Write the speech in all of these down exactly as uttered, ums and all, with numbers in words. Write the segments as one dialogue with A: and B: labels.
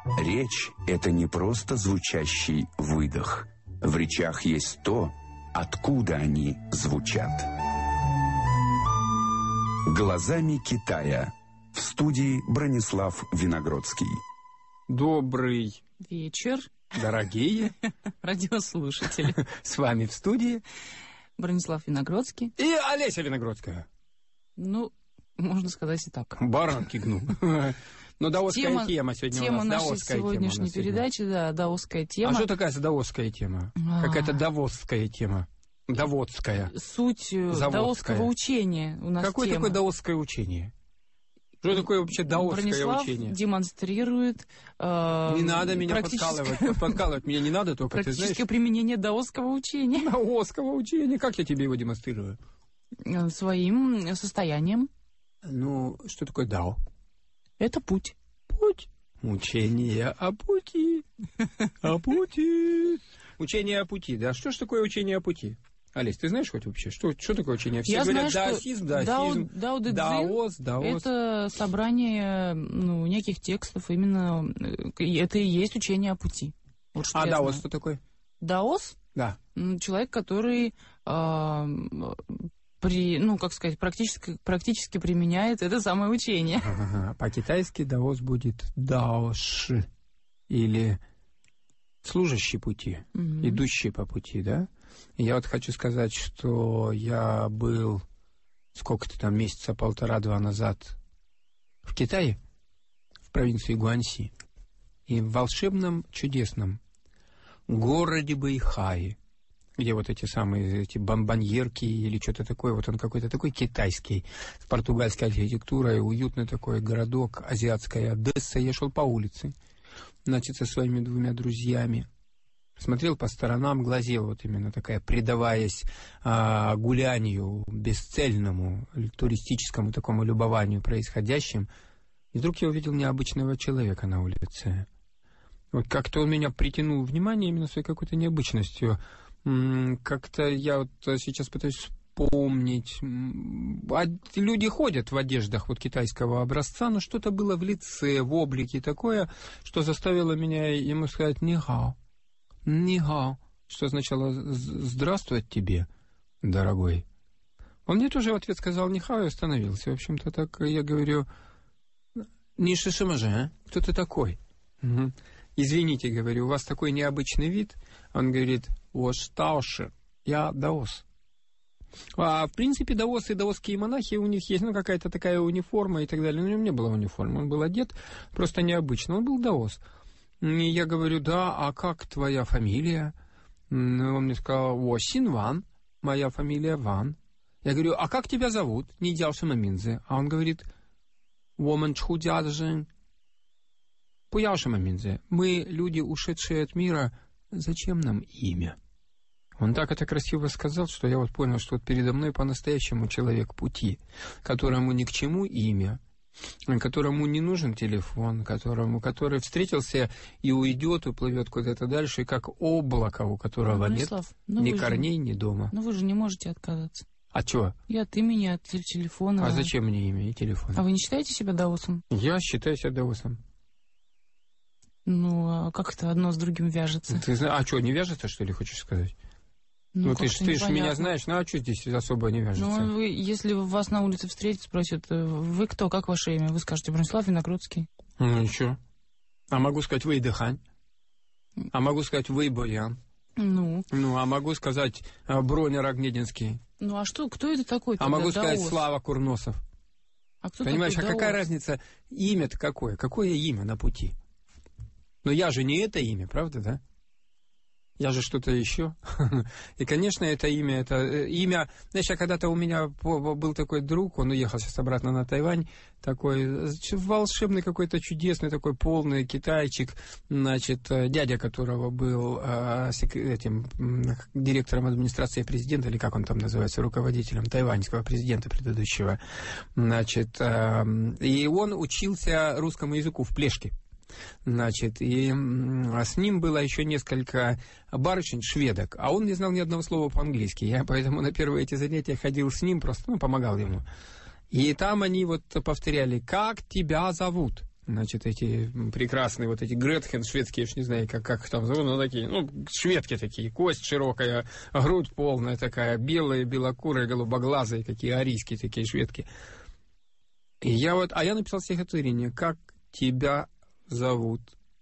A: Речь – это не просто звучащий выдох. В речах есть то, откуда они звучат. «Глазами Китая». В студии Бронислав Виногродский.
B: Добрый
C: вечер,
B: дорогие
C: радиослушатели.
B: С вами в студии
C: Бронислав Виногродский
B: и Олеся Виногродская.
C: Ну, можно сказать и так.
B: Баранки гну. Но даосская тема, тема сегодня
C: тема
B: у нас.
C: Тема нашей сегодняшней передачи, да, даосская тема.
B: А что такая даосская тема? А... Какая-то давосская тема. Даводская.
C: Суть Заводская. Даосского учения у нас
B: Какое
C: тема.
B: такое даосское учение? Что такое вообще даосское
C: Бронислав
B: учение?
C: Демонстрирует... Э,
B: не надо меня подкалывать. Подкалывать меня не надо, только ты знаешь.
C: Практическое применение даосского учения.
B: Даосского учения. Как я тебе его демонстрирую?
C: Своим состоянием.
B: Ну, что такое дао?
C: Это путь.
B: Путь. Учение о пути. О пути. Учение о пути, да. Что ж такое учение о пути? Олесь, ты знаешь хоть вообще, что, что такое учение? Все
C: Я
B: говорят,
C: знаю,
B: даосизм, даосизм,
C: дао, дао,
B: даос, даос.
C: Это собрание ну, неких текстов, именно это и есть учение о пути. Вот
B: а даос знаю. Что такое?
C: Даос?
B: Да.
C: Человек, который, э, при, ну, как сказать, практически, практически применяет это самое учение.
B: Ага. По-китайски даос будет даоши, или служащий пути, mm-hmm. идущий по пути, да? Я вот хочу сказать, что я был сколько-то там, месяца полтора-два назад в Китае, в провинции Гуанси, и в волшебном, чудесном городе Бэйхай, где вот эти самые эти бомбоньерки или что-то такое, вот он какой-то такой китайский, с португальской архитектурой, уютный такой городок, азиатская Одесса. Я шел по улице, значит, со своими двумя друзьями. Смотрел по сторонам, глазел, вот именно такая, предаваясь а, гулянию, бесцельному, туристическому такому любованию происходящим. И вдруг я увидел необычного человека на улице. Вот как-то он меня притянул внимание именно своей какой-то необычностью. Как-то я вот сейчас пытаюсь вспомнить. Люди ходят в одеждах вот китайского образца, но что-то было в лице, в облике такое, что заставило меня ему сказать «нихао». «Нихао», что означало «здравствовать тебе, дорогой». Он мне тоже в ответ сказал «нихао» и остановился. В общем-то, так я говорю «ни шишимаже, а? Кто ты такой?» угу. «Извините, говорю, у вас такой необычный вид». Он говорит «вош таоши, я даос». А в принципе, даосы и даосские монахи, у них есть ну, какая-то такая униформа и так далее. Но у него не было униформы, он был одет просто необычно, он был даос. И я говорю, да, а как твоя фамилия? Он мне сказал, о, Син Ван, моя фамилия Ван. Я говорю, а как тебя зовут? Не Дяошима Минзе. А он говорит, Воман Чхудяджин, Пуяошима Минзе. Мы, люди, ушедшие от мира, зачем нам имя? Он так это красиво сказал, что я вот понял, что вот передо мной по-настоящему человек пути, которому ни к чему имя, которому не нужен телефон, которому, который встретился и уйдет, уплывет куда-то дальше, и как облако, у которого
C: Бронислав,
B: нет
C: ну
B: ни
C: же,
B: корней, ни дома.
C: Но вы же не можете отказаться.
B: А чего?
C: И от имени, от телефона.
B: А зачем мне имя и телефон?
C: А вы не считаете себя даосом?
B: Я считаю себя даосом.
C: Ну, а как это одно с другим вяжется?
B: Ты знаешь, а что, не вяжется, что ли, хочешь сказать?
C: Ну,
B: ну ты ж меня знаешь, ну а что здесь особо не вяжется?
C: Ну, вы, если вас на улице встретят, спросят, вы кто, как ваше имя? Вы скажете, Бронислав Виногродский.
B: Ну, ничего. А могу сказать, вы Дыхань. А могу сказать, вы Боян.
C: Ну.
B: Ну, а могу сказать, Броня Рогнединский.
C: Ну, а что, кто это такой?
B: А могу
C: даос?
B: сказать, Слава Курносов.
C: А кто
B: Понимаешь,
C: такой
B: а какая
C: даос?
B: разница, имя-то какое? Какое имя на пути? Но я же не это имя, правда, да? Я же что-то еще. И, конечно, это имя, это имя... Знаешь, а когда-то у меня был такой друг, он уехал сейчас обратно на Тайвань, такой волшебный какой-то чудесный, такой полный китайчик, значит, дядя которого был э, этим директором администрации президента, или как он там называется, руководителем тайваньского президента предыдущего, значит, э, и он учился русскому языку в Плешке. Значит, и с ним было еще несколько барышень, шведок, а он не знал ни одного слова по-английски. Я поэтому на первые эти занятия ходил с ним, просто ну, помогал ему. И там они вот повторяли, как тебя зовут? Значит, эти прекрасные вот эти Гретхен шведские, я ж не знаю, как, как их там зовут, но такие, ну, шведки такие, кость широкая, грудь полная такая, белые, белокурые, голубоглазые, какие арийские такие шведки. И я вот, а я написал стихотворение: «Как тебя зовут?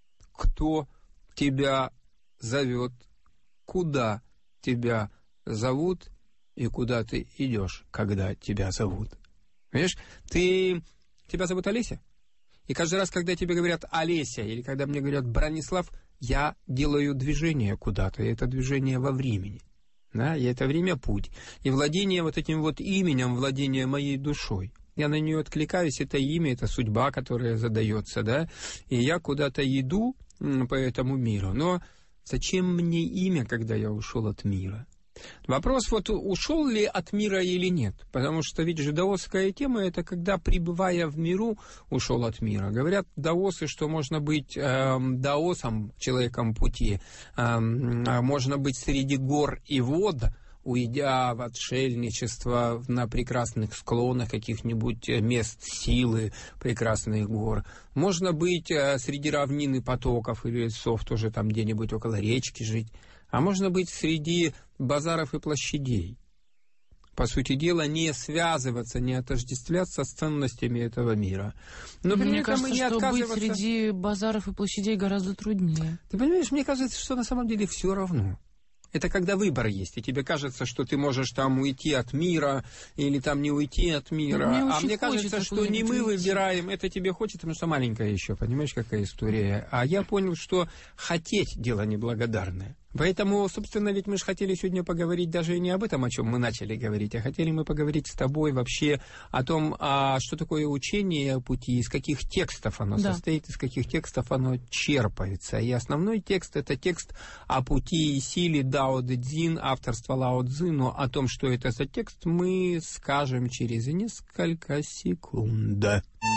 B: Кто тебя зовет? Куда тебя зовут? И куда ты идешь, когда тебя зовут?» Понимаешь, ты... Тебя зовут Олеся? И каждый раз, когда тебе говорят Олеся, или когда мне говорят Бронислав, я делаю движение куда-то, и это движение во времени. Да? И это время путь. И владение вот этим вот именем, владение моей душой. Я на нее откликаюсь, это имя, это судьба, которая задается, да, и я куда-то иду по этому миру. Но зачем мне имя, когда я ушел от мира? Вопрос, вот ушел ли от мира или нет, потому что ведь же даосская тема — это когда, пребывая в миру, ушел от мира. Говорят даосы, что можно быть э, даосом, человеком пути, э, можно быть среди гор и вод, уйдя в отшельничество на прекрасных склонах каких-нибудь мест силы, прекрасных гор. Можно быть э, среди равнин и потоков или лесов, тоже там где-нибудь около речки жить. А можно быть среди базаров и площадей. По сути дела, не связываться, не отождествляться с ценностями этого мира. Но
C: мне
B: при этом
C: кажется,
B: и не
C: что
B: отказываться...
C: быть среди базаров и площадей гораздо труднее.
B: Ты понимаешь, мне кажется, что на самом деле все равно. Это когда выбор есть, и тебе кажется, что ты можешь там уйти от мира, или там не уйти от мира.
C: Мне
B: а мне кажется, что не мы
C: уйти.
B: выбираем, это тебе хочется, потому что маленькая еще, понимаешь, какая история. А я понял, что хотеть — дело неблагодарное. Поэтому, собственно, ведь мы же хотели сегодня поговорить даже не об этом, о чем мы начали говорить, а хотели мы поговорить с тобой вообще о том, а что такое учение о пути, из каких текстов оно да. состоит, из каких текстов оно черпается. И основной текст — это текст о пути и силе Дао Дэ Цзин, авторства Лао Цзы, но о том, что это за текст, мы скажем через несколько секунд.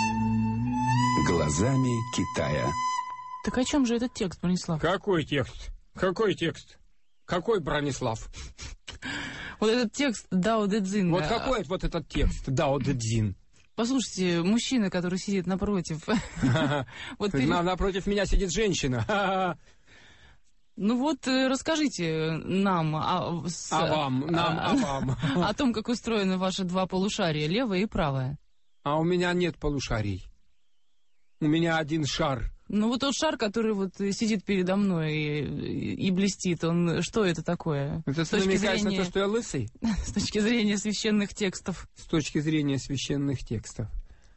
A: Глазами Китая.
C: Так о чем же этот текст, Бронислав?
B: Какой текст? Какой текст? Какой Бронислав?
C: Вот этот текст Дао Дэ Цзин.
B: Вот какой вот этот текст Дао Дэ Цзин?
C: Послушайте, мужчина, который сидит напротив.
B: Напротив меня сидит женщина.
C: Ну вот, расскажите нам о, с,
B: а вам, нам,
C: а,
B: а вам.
C: О том, как устроены ваши два полушария, левое и правое.
B: А у меня нет полушарий. У меня один шар.
C: Ну вот тот шар, который вот сидит передо мной и, и блестит, он что это такое?
B: Это
C: с точки
B: зрения...
C: зрения...
B: на то, что я лысый?
C: С точки зрения священных текстов.
B: С точки зрения священных текстов.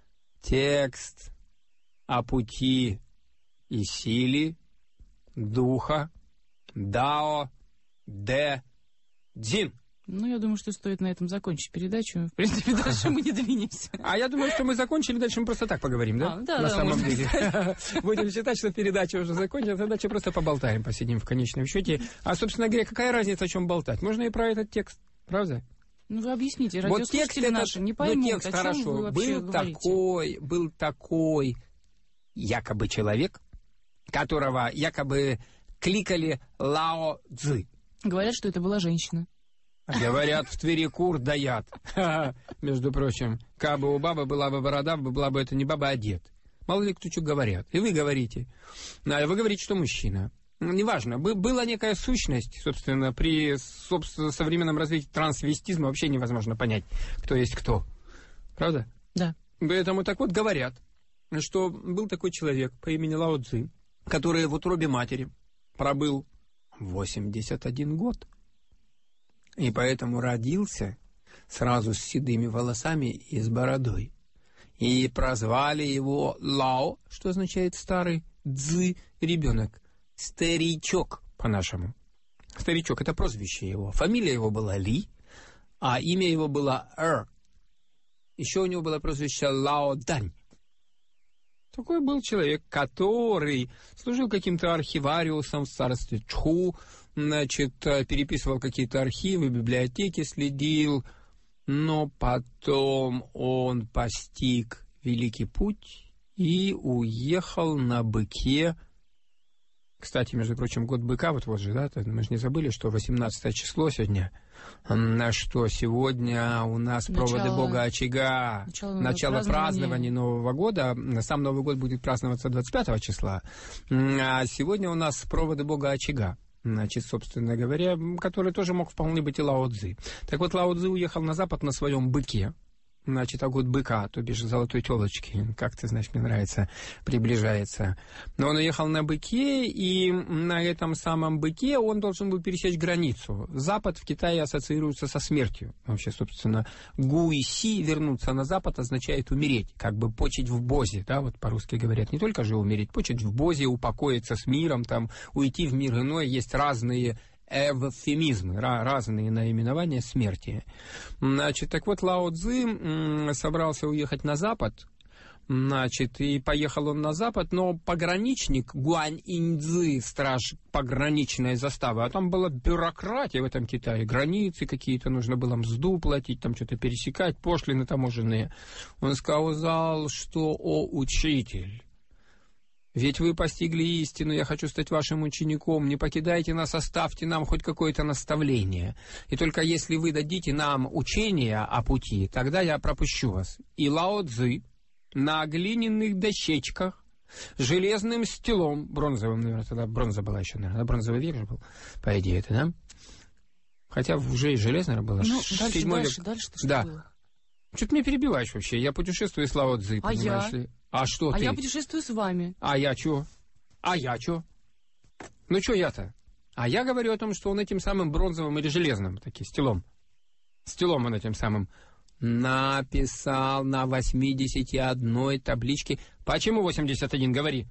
B: Текст о пути и силе духа Дао Дэ Цзин.
C: Ну, я думаю, что стоит на этом закончить передачу. В принципе, дальше мы не двинемся.
B: А я думаю, что мы закончили, дальше мы просто так поговорим, да?
C: А, да,
B: на
C: да,
B: самом деле.
C: сказать.
B: Будем считать, что передача уже закончилась, а дальше просто поболтаем, посидим в конечном счете. А, собственно говоря, какая разница, о чем болтать? Можно и про этот текст, правда?
C: Ну, вы объясните,
B: вот
C: радиослушатели
B: текст
C: наши
B: этот,
C: не поймут,
B: ну, текст,
C: о чем
B: хорошо.
C: вы вообще
B: был
C: говорите.
B: такой, был такой якобы человек, которого якобы кликали Лао Цзы.
C: Говорят, что это была женщина.
B: Говорят, в Твери кур даят. Между прочим, кабы у бабы была бы борода, была бы это не баба, а дед. Мало ли кто что говорят. И вы говорите. А вы говорите, что мужчина. Неважно. Была некая сущность, собственно, при собственно, современном развитии трансвестизма вообще невозможно понять, кто есть кто. Правда?
C: Да.
B: Поэтому так вот говорят, что был такой человек по имени Лао Цзы, который в утробе матери пробыл восемьдесят один год. И поэтому родился сразу с седыми волосами и с бородой. И прозвали его Лао, что означает старый, Цзы, ребенок, старичок по-нашему. Старичок — это прозвище его. Фамилия его была Ли, а имя его было Эр. Еще у него было прозвище Лао Дань. Такой был человек, который служил каким-то архивариусом в царстве Чху, значит, переписывал какие-то архивы, библиотеки следил, но потом он постиг великий путь и уехал на быке Кстати, между прочим, год быка, вот вот же, да, мы же не забыли, что восемнадцатое число сегодня, на что сегодня у нас начало, проводы Бога Очага, начало, начало празднования Нового года. Сам Новый год будет праздноваться двадцать пятого числа, а сегодня у нас проводы Бога Очага. Значит, собственно говоря, который тоже мог вполне быть и Лао Цзы. Так вот, Лао Цзы уехал на Запад на своем быке. Значит, а год быка, то бишь золотой телочки, как ты знаешь, мне нравится, приближается. Но он уехал на быке, и на этом самом быке он должен был пересечь границу. Запад в Китае ассоциируется со смертью. Вообще, собственно, гуйси, вернуться на Запад, означает умереть, как бы почить в бозе, да, вот по-русски говорят. Не только же умереть, почить в бозе, упокоиться с миром, там, уйти в мир иной, есть разные эвфемизмы, разные наименования смерти. Значит, так вот, Лао Цзы собрался уехать на Запад, значит, и поехал он на Запад, но пограничник Гуань-инь-цзы, страж пограничной заставы, а там была бюрократия в этом Китае, границы какие-то, нужно было мзду платить, там что-то пересекать, пошлины таможенные. Он сказал, что, о, учитель, ведь вы постигли истину, я хочу стать вашим учеником, не покидайте нас, оставьте нам хоть какое-то наставление. И только если вы дадите нам учение о пути, тогда я пропущу вас. И Лао Цзы на глиняных дощечках, железным стилом, бронзовым, наверное, тогда бронза была еще, наверное, бронзовый век же был, по идее, это, да? Хотя уже и железная была.
C: Ну, дальше, дальше, дальше, что
B: да.
C: было?
B: Что ты меня перебиваешь вообще? Я путешествую с Лао Цзы,
C: а
B: понимаешь
C: я?
B: ли? А что
C: а
B: ты?
C: я путешествую с вами.
B: А я чё? А я чё? Ну чё я-то? А я говорю о том, что он этим самым бронзовым или железным, таким стилом, стилом он этим самым написал на восьмидесяти одной табличке. Почему восемьдесят один? Говори.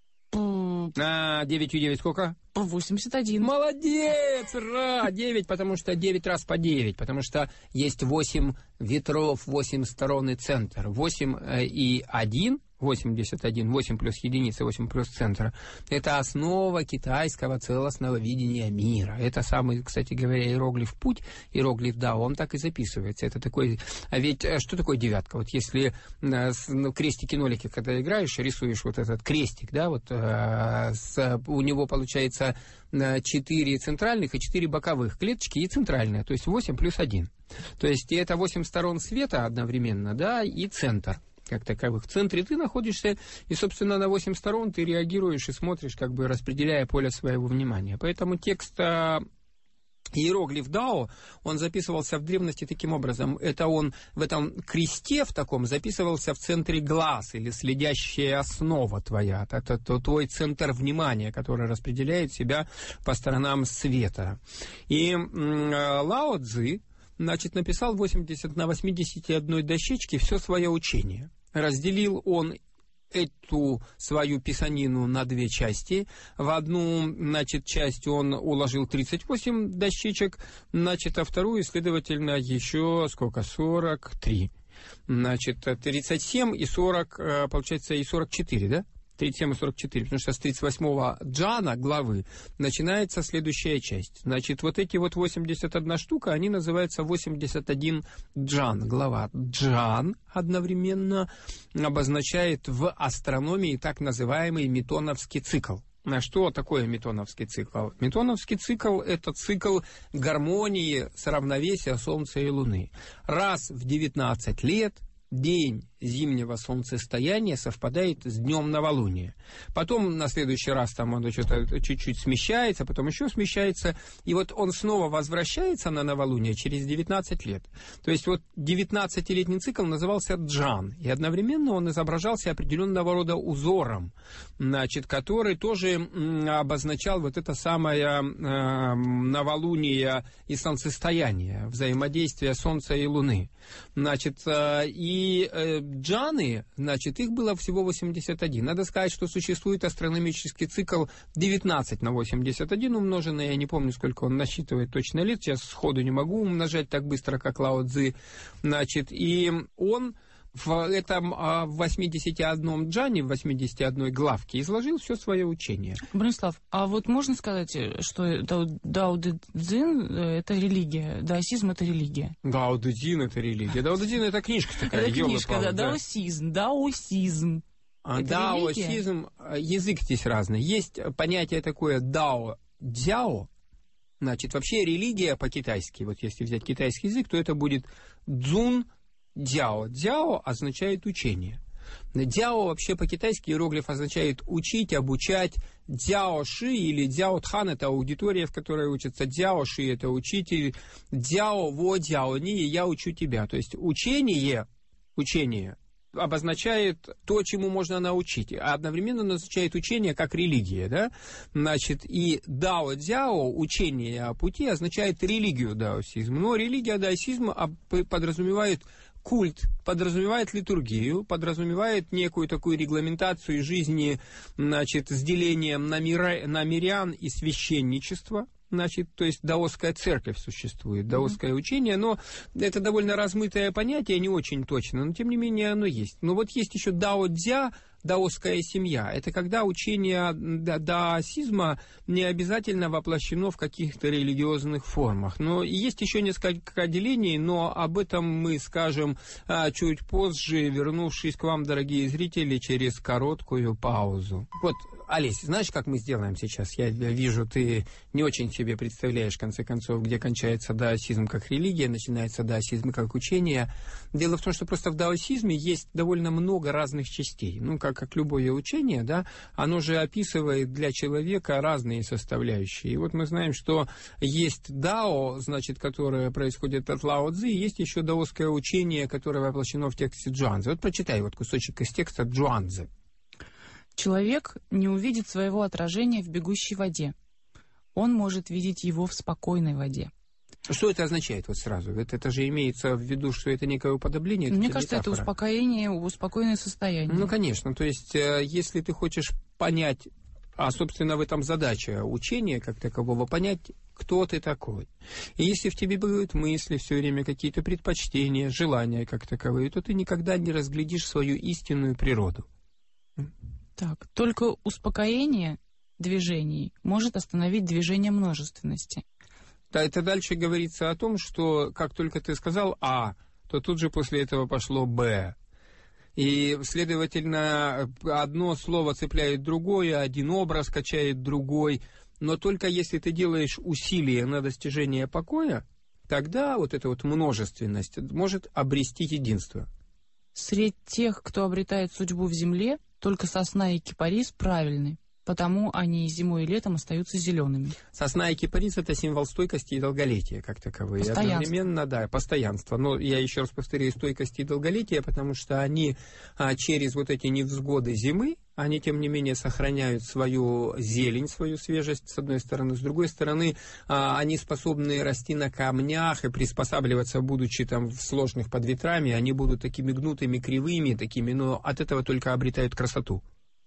B: А девять и девять сколько?
C: восемьдесят один.
B: Молодец! Ра! девять, потому что девять раз по девять, потому что есть восемь ветров, восемь сторон и центр. восемь и один, восемьдесят один, восемь плюс единица, восемь плюс центр. Это основа китайского целостного видения мира. Это самый, кстати говоря, иероглиф «Путь», иероглиф «Дао», он так и записывается. Это такой... А ведь что такое девятка? Вот если ну, крестики-нолики, когда играешь, рисуешь вот этот крестик, да, вот с, у него получается четыре центральных и четыре боковых клеточки и центральная, то есть восемь плюс один. То есть это восемь сторон света одновременно, да, и центр как таковых. В центре ты находишься, и, собственно, на восемь сторон ты реагируешь и смотришь, как бы распределяя поле своего внимания. Поэтому текст иероглиф Дао, он записывался в древности таким образом. Это он в этом кресте в таком записывался в центре глаз, или следящая основа твоя. Это твой центр внимания, который распределяет себя по сторонам света. И Лао Цзы, значит, написал восемьдесят на восьмидесяти одной дощечке все свое учение. Разделил он эту свою писанину на две части. В одну, значит, часть он уложил тридцать восемь дощечек, значит, а вторую, следовательно, еще сколько? сорок три. Значит, тридцать семь и сорок, получается, и сорок четыре, да? тридцать семь и сорок четыре, потому что с тридцать восьмого джана главы начинается следующая часть. Значит, вот эти вот восемьдесят одна штука, они называются восемьдесят один джан, глава. Джан одновременно обозначает в астрономии так называемый метоновский цикл. А что такое метоновский цикл? Метоновский цикл – это цикл гармонии, равновесия Солнца и Луны. Раз в девятнадцать лет день зимнего солнцестояния совпадает с днем новолуния. Потом на следующий раз там оно что-то чуть-чуть смещается, потом еще смещается, и вот он снова возвращается на новолуние через девятнадцать лет. То есть вот девятнадцатилетний цикл назывался джан, и одновременно он изображался определенного рода узором, значит, который тоже обозначал вот это самое э, новолуние и солнцестояние, взаимодействие Солнца и Луны. Значит, э, и э, джаны, значит, их было всего восемьдесят один. Надо сказать, что существует астрономический цикл девятнадцать на восемьдесят один умноженный, я не помню, сколько он насчитывает точно лет, сейчас сходу не могу умножать так быстро, как Лао Цзы, значит, и он в этом в восьмидесяти одном джане, в восьмидесяти одной главке изложил все свое учение.
C: Бронислав, а вот можно сказать, что Дао Дэ Цзин — это религия, даосизм — это религия?
B: Дао Дэ Цзин — это религия. Дао Дэ Цзин — это книжка такая.
C: Это книжка, да, даосизм, даосизм.
B: даосизм, язык здесь разный. Есть понятие такое дао-дзяо. Значит, вообще религия по-китайски, вот если взять китайский язык, то это будет дзун-дзяо. Дзяо означает учение. Дзяо вообще по-китайски иероглиф означает учить, обучать. Дзяо-ши или дзяо-тхан – это аудитория, в которой учатся. Дзяо-ши – это учитель. Дзяо-во-дзяо-ни – я учу тебя. То есть учение, учение обозначает то, чему можно научить, а одновременно назначает учение как религия, да? Значит, и дао-дзяо, учение о пути, означает религию даосизма. Но религия даосизма подразумевает культ, подразумевает литургию, подразумевает некую такую регламентацию жизни, значит, с делением на, мира, на мирян и священничество. Значит, то есть даосская церковь существует, даосское mm-hmm. учение, но это довольно размытое понятие, не очень точно, но тем не менее оно есть. Но вот есть еще дао-дзя, даосская семья. Это когда учение даосизма не обязательно воплощено в каких-то религиозных формах. Но есть еще несколько отделений, но об этом мы скажем чуть позже, вернувшись к вам, дорогие зрители, через короткую паузу. Вот, Олесь, знаешь, как мы сделаем сейчас? Я вижу, ты не очень себе представляешь, в конце концов, где кончается даосизм как религия, начинается даосизм как учение. Дело в том, что просто в даосизме есть довольно много разных частей. Ну, как, как любое учение, да, оно же описывает для человека разные составляющие. И вот мы знаем, что есть дао, значит, которое происходит от Лао Цзи, и есть еще даосское учение, которое воплощено в тексте Джуанцзы. Вот прочитай вот кусочек из текста Джуанцзы.
C: Человек не увидит своего отражения в бегущей воде. Он может видеть его в спокойной воде.
B: Что это означает вот сразу? Это, это же имеется в виду, что это некое уподобление?
C: Мне
B: это
C: кажется,
B: метафора.
C: Это успокоение, успокоенное состояние.
B: Ну, конечно. То есть, если ты хочешь понять, а, собственно, в этом задача учения как такового, понять, кто ты такой. И если в тебе будут мысли все время, какие-то предпочтения, желания как таковые, то ты никогда не разглядишь свою истинную природу.
C: Так, только успокоение движений может остановить движение множественности.
B: Да, это дальше говорится о том, что как только ты сказал «А», то тут же после этого пошло «Б». И, следовательно, одно слово цепляет другое, один образ качает другой. Но только если ты делаешь усилия на достижение покоя, тогда вот эта вот множественность может обрести единство.
C: Среди тех, кто обретает судьбу в земле, только сосна и кипарис правильны, потому они и зимой, и летом остаются зелеными.
B: Сосна и кипарис – это символ стойкости и долголетия, как таковые.
C: Постоянство.
B: Одновременно, да, постоянство. Но я еще раз повторяю, стойкости и долголетия, потому что они а, через вот эти невзгоды зимы, они, тем не менее, сохраняют свою зелень, свою свежесть, с одной стороны. С другой стороны, а, они способны расти на камнях и приспосабливаться, будучи там в сложных под ветрами, они будут такими гнутыми, кривыми, такими, но от этого только обретают красоту.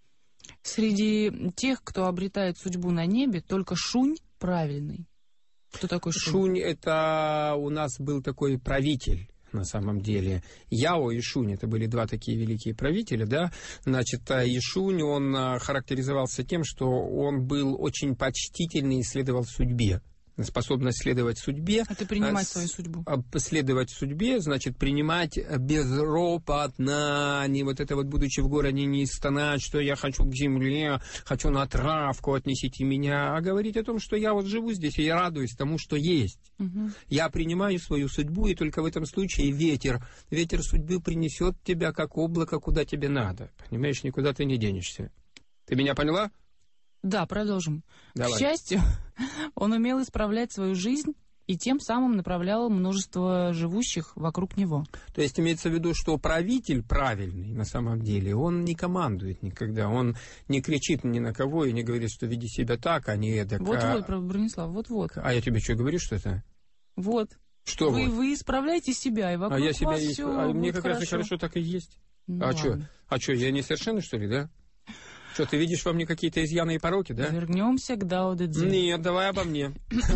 C: Среди тех, кто обретает судьбу на небе, только Шунь правильный. Кто такой Шунь?
B: Шунь – это у нас был такой правитель. На самом деле. Яо и Шунь, это были два такие великие правителя, да, значит, и Шунь, он характеризовался тем, что он был очень почтительный и следовал судьбе. Способность следовать судьбе.
C: А ты принимать свою судьбу.
B: Следовать судьбе, значит, принимать безропотно, не вот это вот, будучи в городе, не стонать, что я хочу к земле, хочу на травку, отнесите меня, а говорить о том, что я вот живу здесь, и я радуюсь тому, что есть. Угу. Я принимаю свою судьбу, и только в этом случае ветер, ветер судьбы принесет тебя, как облако, куда тебе надо. Понимаешь, никуда ты не денешься. Ты меня поняла?
C: Да, продолжим.
B: Давай.
C: К счастью, он умел исправлять свою жизнь и тем самым направлял множество живущих вокруг него.
B: То есть имеется в виду, что правитель правильный на самом деле, он не командует никогда, он не кричит ни на кого и не говорит, что веди себя так, а не эдак.
C: Вот-вот, а... Бронислав, вот-вот.
B: А я тебе что, говорю, что это?
C: Вот.
B: Что
C: вы,
B: вот?
C: Вы исправляете себя, и вокруг
B: а я себя
C: вас
B: и...
C: все
B: А мне как
C: хорошо.
B: раз и хорошо так и есть.
C: Ну,
B: а что, а что, я несовершенный, что ли, да? Что, ты видишь во мне какие-то изъяны и пороки, да?
C: Вернемся к Дао Дэ Цзи.
B: Нет, давай обо мне.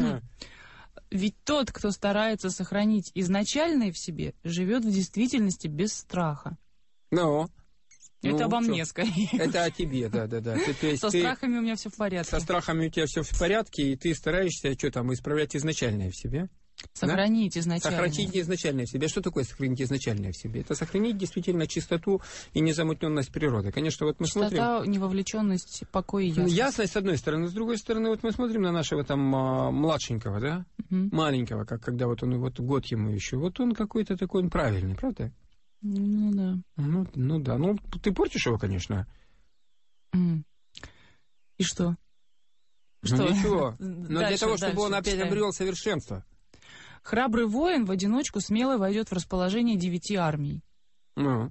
C: Ведь тот, кто старается сохранить изначальное в себе, живет в действительности без страха.
B: Ну?
C: Это
B: ну,
C: обо
B: что?
C: мне, скорее.
B: Это о тебе, да-да-да.
C: Со
B: ты,
C: страхами у меня все в порядке.
B: Со страхами у тебя все в порядке, и ты стараешься, что там, исправлять изначальное в себе?
C: Сохранить
B: да?
C: изначально.
B: Сохранить изначальное в себе. Что такое сохранить изначальное в себе? Это сохранить действительно чистоту и незамутненность природы. Конечно, вот мы
C: Чистота,
B: смотрим...
C: невовлеченность, покой и ясность.
B: Ясность, с одной стороны. С другой стороны, вот мы смотрим на нашего там а, младшенького, да? Угу. Маленького, как когда вот он, вот год ему еще. Вот он какой-то такой, он правильный, правда?
C: Ну, да.
B: Ну, ну да. Ну, ты портишь его, конечно.
C: Mm. И что?
B: Ну,
C: что?
B: Ничего. Но
C: дальше,
B: для того, чтобы
C: дальше,
B: он опять
C: читаем.
B: обрел совершенство.
C: Храбрый воин в одиночку смело войдет в расположение девяти армий.
B: Ну.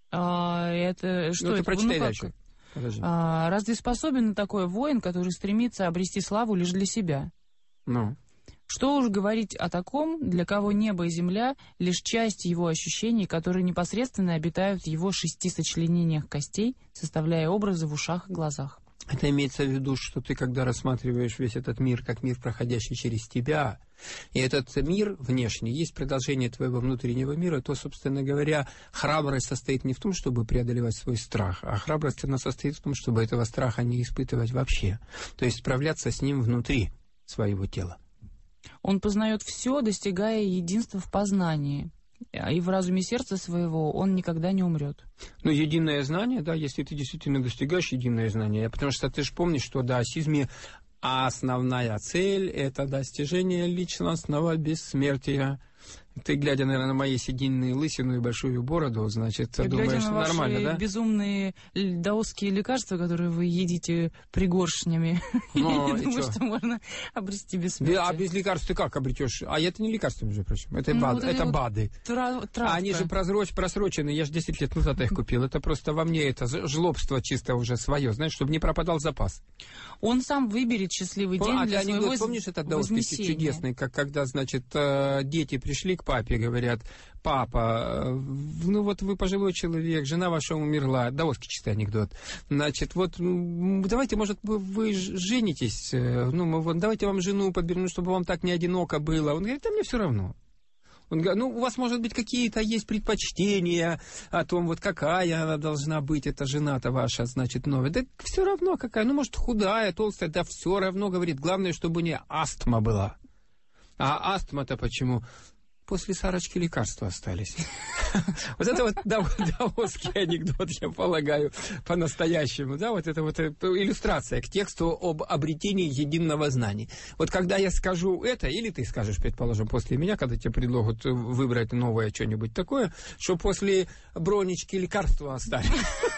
C: А, это что?
B: Ну, ты
C: это?
B: прочитай
C: ну,
B: дальше.
C: А, разве способен на такое воин, который стремится обрести славу лишь для себя?
B: Ну.
C: Что уж говорить о таком, для кого небо и земля — лишь часть его ощущений, которые непосредственно обитают в его шести сочленениях костей, составляя образы в ушах и глазах.
B: Это имеется в виду, что ты, когда рассматриваешь весь этот мир как мир, проходящий через тебя, и этот мир внешний есть продолжение твоего внутреннего мира, то, собственно говоря, храбрость состоит не в том, чтобы преодолевать свой страх, а храбрость, она состоит в том, чтобы этого страха не испытывать вообще. То есть справляться с ним внутри своего тела.
C: Он познает все, достигая единства в познании, и в разуме сердца своего он никогда не умрет.
B: Ну, единое знание, да, если ты действительно достигаешь единое знание, потому что ты же помнишь, что в даосизме основная цель – это достижение личностного бессмертия. Ты, глядя, наверное, на мои сединные лысину и большую бороду, значит,
C: и
B: думаешь,
C: на ваши
B: нормально, да?
C: безумные даосские лекарства, которые вы едите пригоршнями.
B: Ну,
C: я думаю,
B: что?
C: что можно обрести бессмертие.
B: А без лекарств ты как обретешь? А это не лекарства, между прочим, это,
C: ну,
B: бад,
C: вот
B: это
C: вот
B: бады.
C: Тра-
B: а они же прозроч, просрочены, я же десять лет назад их купил. Это просто во мне это жлобство чисто уже свое, знаешь, чтобы не пропадал запас.
C: Он сам выберет счастливый день
B: а
C: для
B: ты
C: своего
B: анекдот помнишь этот даосский чудесный, как когда, значит, дети пришли к папе, говорят: папа, ну вот вы пожилой человек, жена ваша умерла. Даосский чистый анекдот. Значит, вот давайте, может, вы женитесь, ну, мы, вот, давайте вам жену подберем, чтобы вам так не одиноко было. Он говорит: да мне все равно. Он говорит: ну, у вас, может быть, какие-то есть предпочтения о том, вот какая она должна быть, эта жена-то ваша, значит, новая. Да все равно какая. Ну, может, худая, толстая, да все равно, говорит. Главное, чтобы у нее астма была. А астма-то почему? После Сарочки лекарства остались. Вот это вот даосский анекдот, я полагаю, по-настоящему. Да, вот это вот иллюстрация к тексту об обретении единого знания. Вот когда я скажу это, или ты скажешь, предположим, после меня, когда тебе предлагают выбрать новое что-нибудь такое, что после бронечки лекарства остались.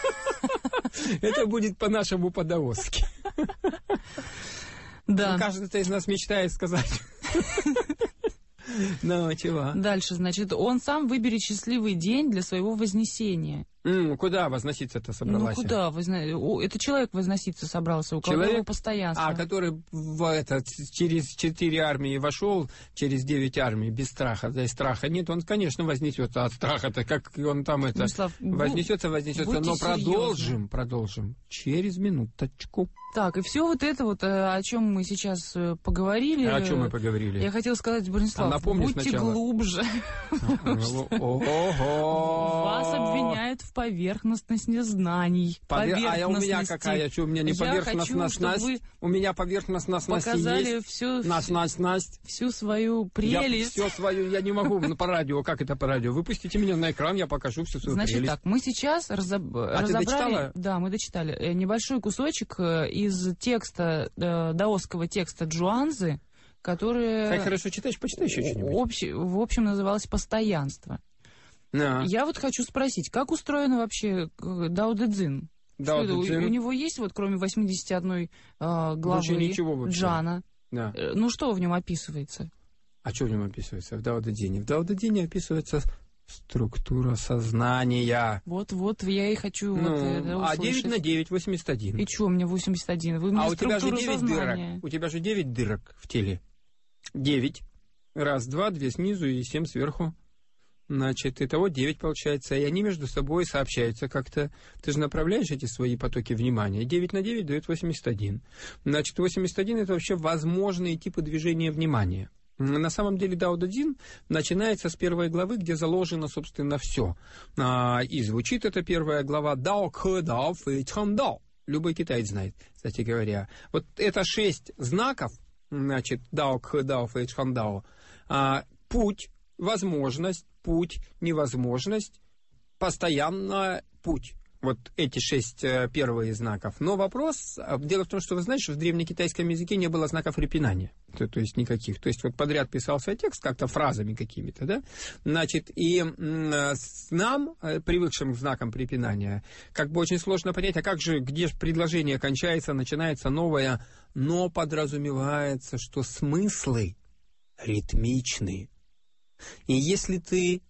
B: Это будет по-нашему по-даосски.
C: Да.
B: Каждый из нас мечтает сказать... Ну, чего?
C: Дальше, значит, он сам выберет счастливый день для своего вознесения.
B: Mm, куда возноситься-то собралась?
C: Ну, куда? Возна... Это человек возноситься собрался, у кого
B: человек?
C: его постоянство.
B: А, который в это, через четыре армии вошел, через девять армий, без страха, да и страха нет, он, конечно, вознесется от страха-то, как он там это...
C: Мислав,
B: вознесется, вознесется, но продолжим, серьезны. продолжим, через минуточку.
C: Так, и все вот это вот, о чем мы сейчас поговорили...
B: А о чем мы поговорили?
C: Я хотела сказать, Бронислав, а будьте сначала. глубже. Вас обвиняют в поверхностности знаний.
B: А у меня какая? Что, у меня не поверхностность? У меня поверхностность есть.
C: Показали всю, всю свою прелесть.
B: Я все свою, я не могу по радио. Как это по радио? Выпустите меня на экран, я покажу всю свою
C: Значит
B: прелесть.
C: так, мы сейчас разоб... а разобрали...
B: ты дочитала?
C: Да, мы дочитали. Небольшой кусочек из текста, даосского текста Джуанзы, который...
B: Как хорошо читаешь, почитай еще что-нибудь.
C: Общ... В общем, называлось «Постоянство».
B: Да.
C: Я вот хочу спросить, как устроено вообще Дао Дэ Цзин?
B: Дао Дэ Цзин.
C: У, у него есть, вот кроме восьмидесяти одной э, главы
B: ничего
C: Джана?
B: Да.
C: Ну, что в нем описывается?
B: А что в нем описывается? В Дао Дэ Цзине? В Дао Дэ Цзине описывается структура сознания.
C: Вот-вот, я и хочу
B: ну,
C: вот это
B: а девять на девять, восемьдесят один.
C: И что, у меня восемьдесят один? Вы мне
B: а у тебя же девять
C: сознания.
B: дырок. У тебя же девять дырок в теле. девять. Раз, два, две снизу и семь сверху. Значит, итого девять получается, и они между собой сообщаются как-то. Ты же направляешь эти свои потоки внимания. девять на девять дает восемьдесят один. Значит, восемьдесят один это вообще возможные типы движения внимания. На самом деле Дао Дэ Цзин начинается с первой главы, где заложено, собственно, все. И звучит эта первая глава «Дао Кэ Дао Фэй Чэн Дао». Любой китаец знает, кстати говоря. Вот это шесть знаков, значит, дао кх дао фэй чхан дао, а, путь, возможность, путь, невозможность, постоянно путь. Вот эти шесть э, первые знаков. Но вопрос, дело в том, что вы знаете, что в древнекитайском языке не было знаков препинания, то, то есть никаких. То есть вот подряд писался текст как-то фразами какими-то, да? Значит, и э, нам, э, привыкшим к знакам препинания, как бы очень сложно понять, а как же, где же предложение кончается, начинается новое, но подразумевается, что смыслы ритмичны. И если ты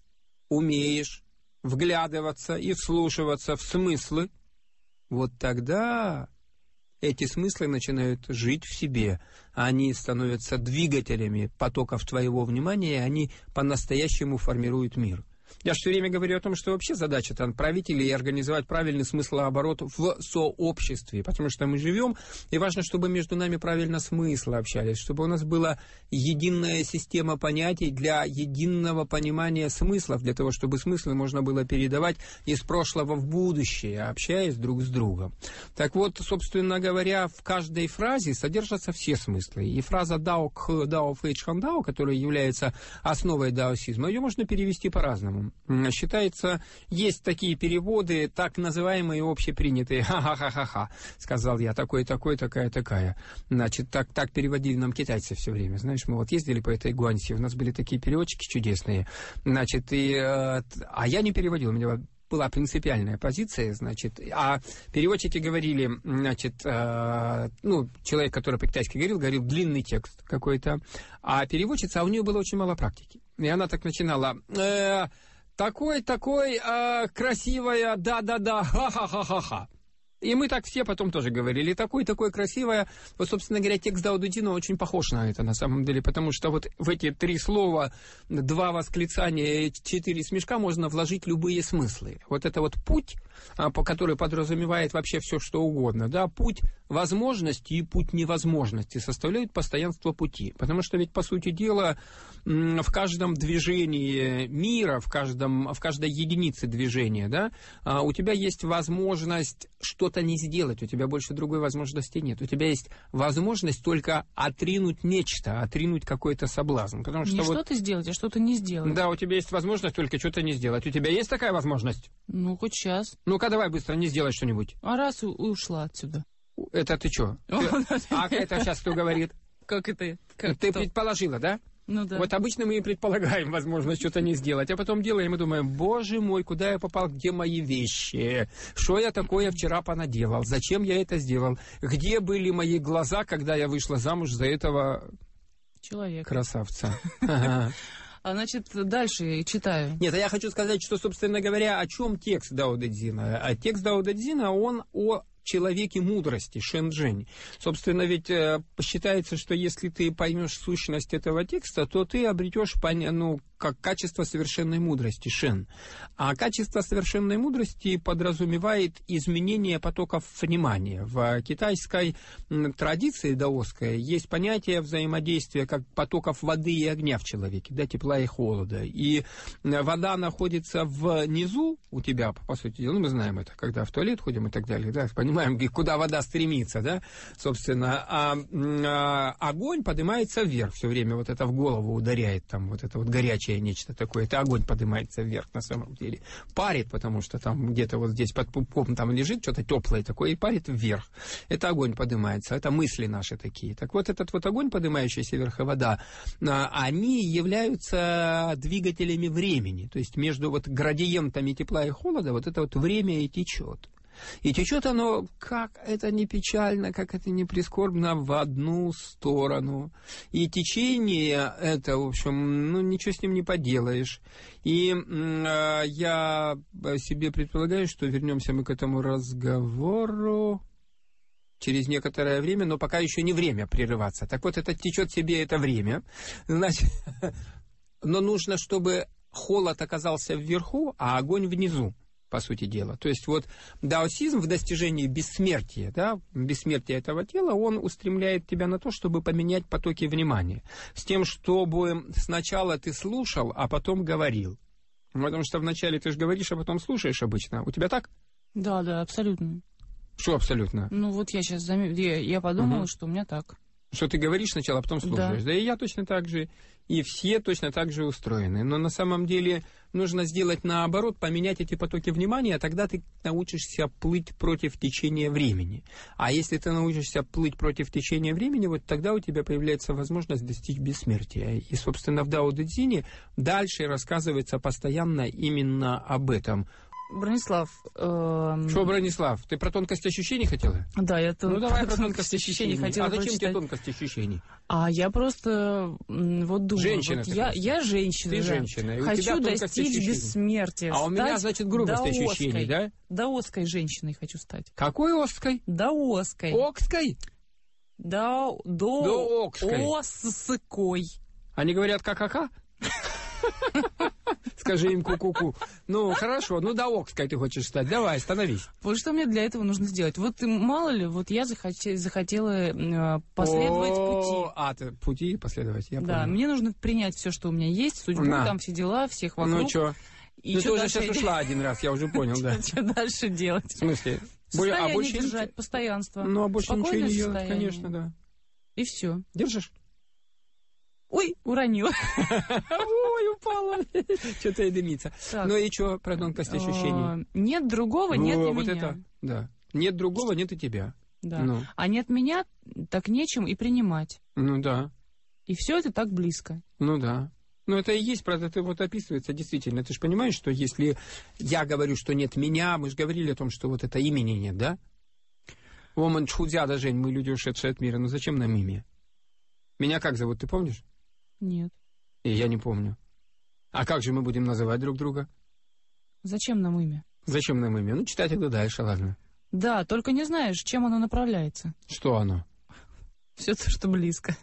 B: умеешь вглядываться и вслушиваться в смыслы, вот тогда эти смыслы начинают жить в себе. Они становятся двигателями потоков твоего внимания, и они по-настоящему формируют мир. Я же все время говорю о том, что вообще задача там правителей организовать правильный смыслооборот в сообществе, потому что мы живем, и важно, чтобы между нами правильно смыслы общались, чтобы у нас была единая система понятий для единого понимания смыслов, для того, чтобы смыслы можно было передавать из прошлого в будущее, общаясь друг с другом. Так вот, собственно говоря, в каждой фразе содержатся все смыслы. И фраза «дао кх дао фэй чхан дао», которая является основой даосизма, ее можно перевести по-разному. Считается, есть такие переводы, так называемые общепринятые. Ха-ха-ха-ха-ха, сказал я, такой-такой, такая-такая. Значит, так, так переводили нам китайцы все время. Знаешь, мы вот ездили по этой Гуанси, у нас были такие переводчики чудесные. Значит, и, а я не переводил, у меня была принципиальная позиция, значит, а переводчики говорили, значит, э, ну, человек, который по-китайски говорил, говорил длинный текст какой-то, а переводчица, а у нее было очень мало практики. И она так начинала... Э, Такой-такой, э, красивая, да-да-да, ха-ха-ха-ха-ха. И мы так все потом тоже говорили, такой-такой красивая. Вот, собственно говоря, текст Дао Дэ Цзина очень похож на это на самом деле, потому что вот в эти три слова, два восклицания, четыре смешка можно вложить любые смыслы. Вот это вот путь, по который подразумевает вообще все, что угодно, да, путь возможности и путь невозможности составляют постоянство пути. Потому что ведь, по сути дела, в каждом движении мира, в, каждом, в каждой единице движения, да, у тебя есть возможность что-то не сделать, у тебя больше другой возможности нет. У тебя есть возможность только отринуть нечто, отринуть какой-то соблазн. Потому что
C: не
B: вот,
C: что-то сделать, а что-то не сделать.
B: Да, у тебя есть возможность только что-то не сделать. У тебя есть такая возможность?
C: Ну, хоть сейчас.
B: Ну-ка, давай быстро, не сделай что-нибудь.
C: А раз и ушла отсюда.
B: Это ты что? А это сейчас кто говорит?
C: Как это? Как
B: ты
C: кто?
B: предположила, да?
C: Ну да.
B: Вот обычно мы и предполагаем возможность что-то не сделать, а потом делаем и думаем, боже мой, куда я попал, где мои вещи? Что я такое вчера понаделал? Зачем я это сделал? Где были мои глаза, когда я вышла замуж за этого
C: человека?
B: Красавца?
C: А значит, дальше читаю.
B: Нет, а я хочу сказать, что, собственно говоря, о чем текст Дао Дэ Цзина? А текст Дао Дэ Цзина, он о человеке мудрости, Шэньчжэнь. Собственно, ведь э, считается, что если ты поймешь сущность этого текста, то ты обретешь, ну, как качество совершенной мудрости, Шэн. А качество совершенной мудрости подразумевает изменение потоков внимания. В китайской традиции даосской есть понятие взаимодействия как потоков воды и огня в человеке, да, тепла и холода. И вода находится внизу у тебя, по сути дела, ну, мы знаем это, когда в туалет ходим и так далее, да, понимаем, куда вода стремится, да, собственно, а, а огонь поднимается вверх все время, вот это в голову ударяет, там, вот это вот горячее нечто такое, это огонь поднимается вверх на самом деле, парит, потому что там где-то вот здесь под пупком там лежит что-то теплое такое и парит вверх, это огонь поднимается, это мысли наши такие. Так вот этот вот огонь, поднимающийся вверх, и вода, они являются двигателями времени, то есть между вот градиентами тепла и холода вот это вот время и течет. И течет оно, как это не печально, как это не прискорбно, в одну сторону. И течение это, в общем, ну, ничего с ним не поделаешь. И э, я себе предполагаю, что вернемся мы к этому разговору через некоторое время, но пока еще не время прерываться. Так вот, это течет себе это время. Значит, но нужно, чтобы холод оказался вверху, а огонь внизу, по сути дела. То есть вот даосизм в достижении бессмертия, да, бессмертия этого тела, он устремляет тебя на то, чтобы поменять потоки внимания. С тем, чтобы сначала ты слушал, а потом говорил. Потому что вначале ты же говоришь, а потом слушаешь обычно. У тебя так?
C: Да, да, абсолютно.
B: Что абсолютно?
C: Ну вот я сейчас зам... я, я подумала, угу. что у меня так.
B: Что ты говоришь сначала, а потом слушаешь. Да. да и я точно так же, и все точно так же устроены. Но на самом деле нужно сделать наоборот, поменять эти потоки внимания, тогда ты научишься плыть против течения времени. А если ты научишься плыть против течения времени, вот тогда у тебя появляется возможность достичь бессмертия. И, собственно, в Дао Дэ Цзине дальше рассказывается постоянно именно об этом.
C: Бронислав... Э...
B: Что, Бронислав, ты про тонкость ощущений хотела?
C: Да, я
B: ну, давай про
C: тонкость ощущений хотела
B: А зачем
C: прочитать.
B: тебе тонкость ощущений?
C: А я просто вот думаю...
B: Женщина
C: вот
B: ты
C: я,
B: просто.
C: я женщина,
B: Ты
C: да.
B: женщина, и у
C: Хочу
B: тебя тонкость
C: достичь
B: ощущений.
C: бессмертия.
B: А у меня, значит, грубость ощущений, да?
C: Даосской женщиной хочу стать.
B: Какой оской?
C: Даосской.
B: Окской?
C: Да, до...
B: Доокской.
C: Осской.
B: Они говорят ка-ка-ка? Скажи им ку-ку-ку. Ну, хорошо, ну даокской ты хочешь стать. Давай, становись.
C: Вот что мне для этого нужно сделать? Вот мало ли, вот я захоте, захотела э, последовать
B: О,
C: пути.
B: А, ты пути последовать, я
C: Да,
B: понял.
C: мне нужно принять все, что у меня есть, судьбу,
B: На.
C: там все дела, всех вокруг.
B: Ну, что?
C: И
B: Ну,
C: что
B: ты уже
C: дальше?
B: сейчас ушла один раз, я уже понял, да.
C: Что дальше делать?
B: В смысле?
C: Состояние
B: А больше
C: держать,
B: ничего-
C: постоянство.
B: Ну, а больше ничего
C: Спокойное
B: не делать,
C: состояние.
B: конечно, да.
C: И все.
B: Держишь?
C: Ой, уронила.
B: Ой, упала. Что-то и дымится.
C: Так.
B: Ну и что про тонкость ощущений?
C: Э, Нет другого, нет
B: Ну,
C: и
B: вот
C: меня.
B: это, да. Нет другого, нет и тебя.
C: Да.
B: Ну.
C: А нет меня, так нечем и принимать.
B: Ну да,
C: И все это так близко.
B: ну да. Ну это и есть, правда, это вот описывается действительно. Ты же понимаешь, что если я говорю, что нет меня, мы же говорили о том, что вот это имени нет, да? Оман Чхудзяда, Жень, мы люди, ушедшие от мира, ну зачем нам имя? Меня как зовут, ты помнишь?
C: Нет.
B: И я не помню. А как же мы будем называть друг друга?
C: Зачем нам имя?
B: Зачем нам имя? Ну, читать это дальше, ладно.
C: Да, только не знаешь, чем оно направляется.
B: Что оно?
C: Все то, что близко.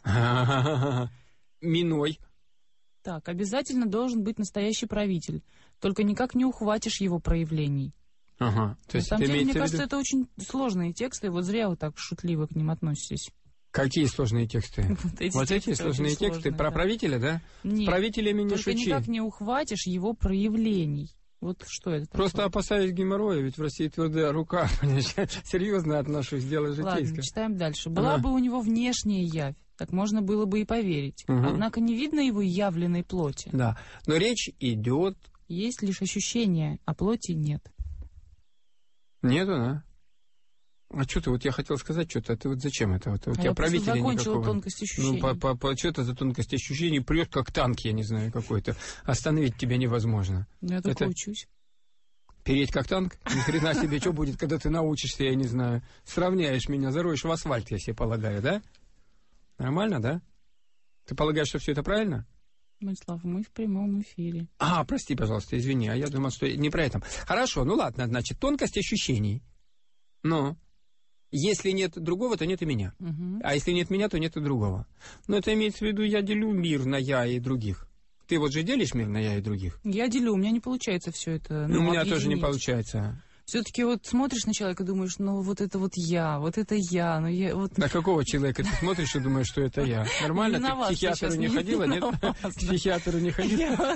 B: Миной.
C: Так, обязательно должен быть настоящий правитель. Только никак не ухватишь его проявлений.
B: Ага. То
C: На
B: есть
C: самом
B: это
C: деле, мне
B: имеется в
C: кажется,
B: виду...
C: это очень сложные тексты. Вот зря вы так шутливо к ним относитесь.
B: Какие сложные тексты?
C: Вот эти,
B: Вот
C: тексты
B: эти сложные
C: очень
B: тексты
C: сложные,
B: про
C: да.
B: правителя, да?
C: Нет,
B: С правителями не
C: только
B: шучи.
C: никак не ухватишь его проявлений. Вот что это
B: Просто
C: такое?
B: опасаюсь геморроя, ведь в России твердая рука. Серьезно отношусь, дело
C: Ладно,
B: житейское.
C: читаем дальше. Была
B: Ага.
C: бы у него внешняя явь, так можно было бы и поверить.
B: Мгм.
C: Однако не видно его явленной плоти.
B: Да, но речь идет...
C: Есть лишь ощущение, а плоти нет.
B: Нету, да? А что ты, вот я хотел сказать что-то, а ты вот зачем это? Вот, у
C: А
B: тебя
C: я просто
B: правителя
C: закончила
B: никакого.
C: тонкость ощущений.
B: Ну, по, по, по, что это за тонкость ощущений? Прет как танк, я не знаю, какой-то. Остановить тебя невозможно.
C: Ну, я только
B: это-
C: учусь.
B: Переть как танк? Ни хрена себе, что будет, когда ты научишься, я не знаю. Сравняешь меня, зароешь в асфальт, я себе полагаю, да? Нормально, да? Ты полагаешь, что все это правильно?
C: Мирослав, мы в прямом эфире.
B: А, прости, пожалуйста, извини, а я думал, что не про это. Хорошо, ну ладно, значит, тонкость ощущений. Но если нет другого, то нет и меня.
C: Угу.
B: А если нет меня, то нет и другого. Но это имеется в виду, я делю мир на я и других. Ты вот же делишь мир на я и других?
C: Я делю, у меня не получается все это.
B: Ну,
C: Ну,
B: у меня тоже не
C: объединить.
B: получается.
C: Все-таки вот смотришь на человека и думаешь, ну вот это вот я, вот это я, ну я вот.
B: На какого человека ты смотришь и думаешь, что это я? Нормально?
C: Не на
B: Ты к
C: вас
B: психиатру
C: сейчас,
B: не
C: не
B: ходила,
C: на
B: нет?
C: вас,
B: К
C: да.
B: психиатру не ходила?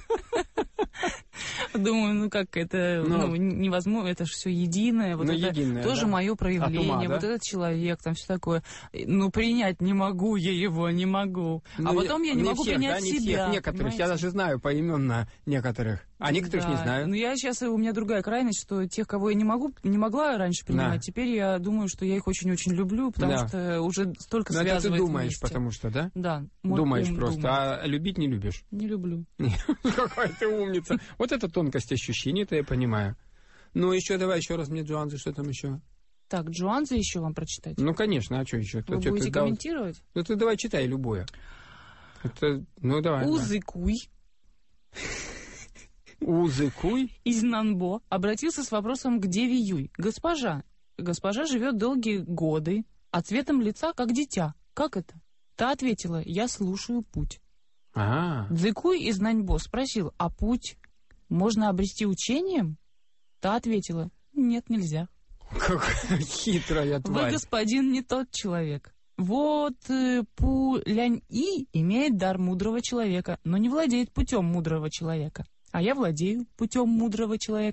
C: Думаю, ну как это,
B: Ну.
C: ну, невозможно, это же все единое, вот
B: Ну,
C: это
B: единое,
C: тоже
B: да.
C: мое проявление,
B: От ума, да?
C: вот этот человек, там все такое. Ну принять не могу я его, не могу. А
B: Ну,
C: потом я не могу
B: всех,
C: принять
B: да, не
C: себя.
B: всех, некоторых. Я
C: понимаете?
B: даже знаю поименно некоторых. А некоторых не
C: Да.
B: знаю.
C: Ну я сейчас, у меня другая крайность, что тех, кого я не могу, не могла раньше принимать,
B: Да.
C: теперь я думаю, что я их очень-очень люблю, потому
B: Да.
C: что уже столько
B: Но это ты
C: связывает
B: думаешь,
C: вместе.
B: потому что, да?
C: Да. мой
B: Думаешь
C: ум
B: просто,
C: думает.
B: а любить не любишь.
C: Не люблю.
B: Какая ты умница. Вот это тонкость ощущений, это я понимаю. Ну, еще давай еще раз мне, Джоанзе, что там еще?
C: Так, Джоанзе еще вам прочитать?
B: Ну, конечно, а что еще?
C: Вы
B: Что
C: будете
B: ты дал?
C: комментировать?
B: Ну, ты давай читай любое. Это, ну, давай. давай.
C: Узыкуй
B: Узыкуй?
C: из Нанбо обратился с вопросом к Деве Юй. Госпожа, госпожа живет долгие годы, а цветом лица как дитя. Как это? Та ответила, я слушаю путь.
B: А,
C: Цзыкуй из Наньбо спросил, а путь можно обрести учением? Та ответила, нет, нельзя.
B: какая хитрая
C: Вы,
B: тварь.
C: господин, не тот человек. Вот э, Пу Лянь И имеет дар мудрого человека, но не владеет путем мудрого человека. А я владею путем мудрого человека.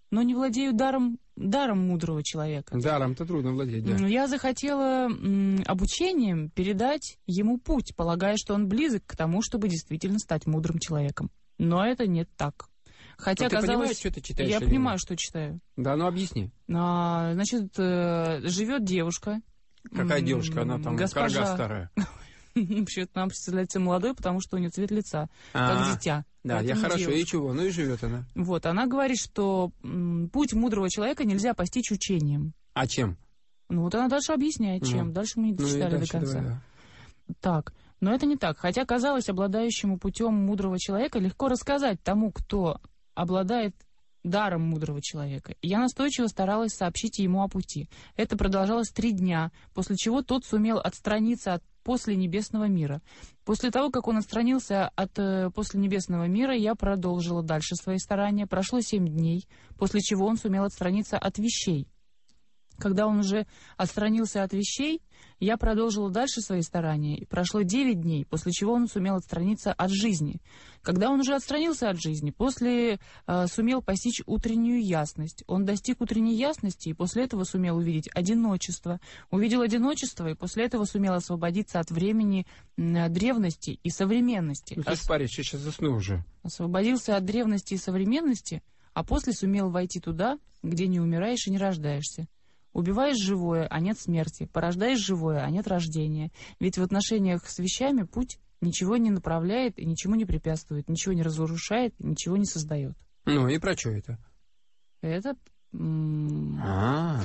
C: но не владею даром, даром мудрого человека.
B: Даром-то трудно владеть, да.
C: Я захотела м, обучением передать ему путь, полагая, что он близок к тому, чтобы действительно стать мудрым человеком. Но это не так. Хотя,
B: ты
C: казалось,
B: понимаешь, что ты читаешь?
C: Я понимаю, что читаю.
B: Да, ну объясни.
C: А, значит, э, живет девушка.
B: Какая девушка? Она там
C: госпожа...
B: карга старая.
C: Вообще-то нам представляется молодой, потому что у нее цвет лица,
B: А-а-а.
C: как дитя.
B: Да, я хорошо. Девушка. И чего? Ну и живет она.
C: Вот, она говорит, что м, путь мудрого человека нельзя постичь учением.
B: А чем?
C: Ну вот она дальше объясняет, чем. Ну, дальше мы не дочитали ну, до конца. Давай, да. Так, но это не так. Хотя, казалось, обладающему путем мудрого человека легко рассказать тому, кто обладает даром мудрого человека. И я настойчиво старалась сообщить ему о пути. Это продолжалось три дня, после чего тот сумел отстраниться от после небесного мира. После того, как он отстранился от э, после небесного мира, я продолжила дальше свои старания. Прошло семь дней, после чего он сумел отстраниться от вещей. Когда он уже отстранился от вещей, я продолжила дальше свои старания. И прошло девять дней, после чего он сумел отстраниться от жизни. Когда он уже отстранился от жизни, после э, сумел постичь утреннюю ясность. Он достиг утренней ясности, и после этого сумел увидеть одиночество. Увидел одиночество, и после этого сумел освободиться от времени э, древности и современности.
B: Ну, ты Ос... парень, я сейчас засну уже.
C: Освободился от древности и современности, а после сумел войти туда, где не умираешь и не рождаешься. Убиваешь живое, а нет смерти. Порождаешь живое, а нет рождения. Ведь в отношениях с вещами путь ничего не направляет и ничему не препятствует, ничего не разрушает, ничего не создает.
B: Ну и про что это?
C: Это... М-
B: а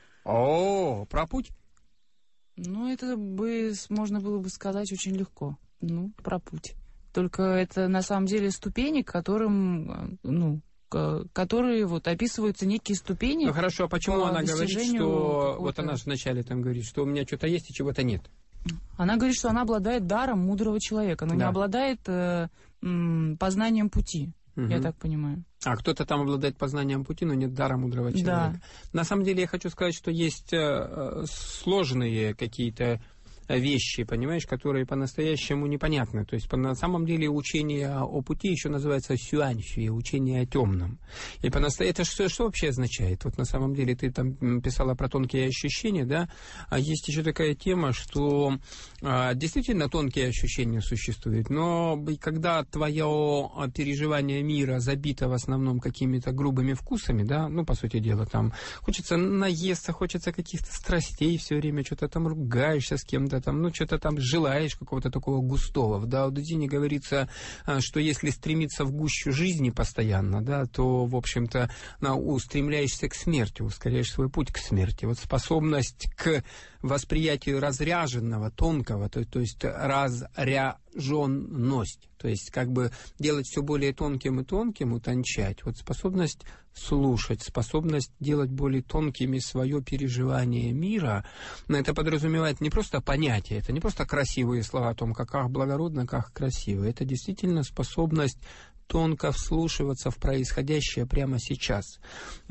B: О, про путь?
C: Ну, это бы можно было бы сказать очень легко. Ну, про путь. Только это на самом деле ступени, к которым, ну... которые вот описываются некие ступени.
B: Ну хорошо, а почему по она говорит, что вот она же вначале там говорит, что у меня что-то есть и чего-то нет?
C: Она говорит, что она обладает даром мудрого человека, но да. не обладает э, м, познанием пути, угу. я так понимаю.
B: А кто-то там обладает познанием пути, но нет дара мудрого человека.
C: Да.
B: На самом деле я хочу сказать, что есть э, сложные какие-то вещи, понимаешь, которые по-настоящему непонятны. То есть, по, на самом деле, учение о пути еще называется сюаньши, учение о темном. И по-настоящему, это что, что вообще означает? Вот на самом деле, ты там писала про тонкие ощущения, да? А есть еще такая тема, что а, действительно тонкие ощущения существуют, но когда твое переживание мира забито в основном какими-то грубыми вкусами, да, ну, по сути дела, там, хочется наесться, хочется каких-то страстей все время, что-то там ругаешься с кем-то, там, ну, что-то там желаешь какого-то такого густого. В Дао-Дэ-Цзине говорится, что если стремиться в гущу жизни постоянно, да, то, в общем-то, устремляешься к смерти, ускоряешь свой путь к смерти. Вот способность к восприятию разряженного, тонкого, то, то есть разряженность, то есть как бы делать все более тонким и тонким, утончать. Вот способность слушать, способность делать более тонкими свое переживание мира, но это подразумевает не просто понятие, это не просто красивые слова о том, как ах, благородно, как красиво, это действительно способность тонко вслушиваться в происходящее прямо сейчас.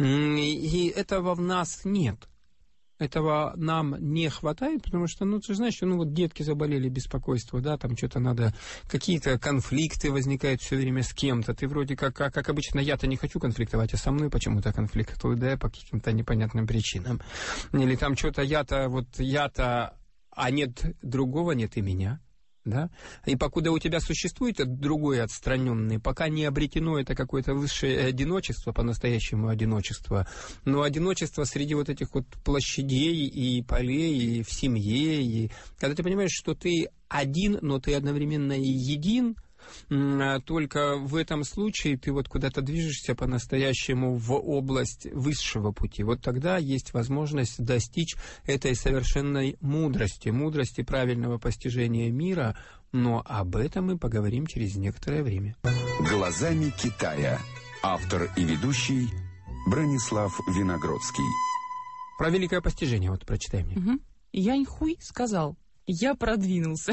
B: И этого в нас нет. Этого нам не хватает, потому что, ну, ты знаешь, ну, вот детки заболели, беспокойство, да, там что-то надо, какие-то конфликты возникают все время с кем-то. Ты вроде как, как, как обычно, я-то не хочу конфликтовать, а со мной почему-то конфликтую, да, по каким-то непонятным причинам. Или там что-то я-то, вот я-то, а нет другого, нет и меня. Да? И покуда у тебя существует другое отстраненное, пока не обретено это какое-то высшее одиночество, по-настоящему одиночество, но одиночество среди вот этих вот площадей и полей, и в семье, и когда ты понимаешь, что ты один, но ты одновременно и един, только в этом случае ты вот куда-то движешься по-настоящему в область высшего пути. Вот тогда есть возможность достичь этой совершенной мудрости, мудрости правильного постижения мира, но об этом мы поговорим через некоторое время.
A: «Глазами Китая». Автор и ведущий Бранислав Виногродский.
B: Про великое постижение вот прочитай мне.
C: Угу. Яньхуй сказал: «Я продвинулся».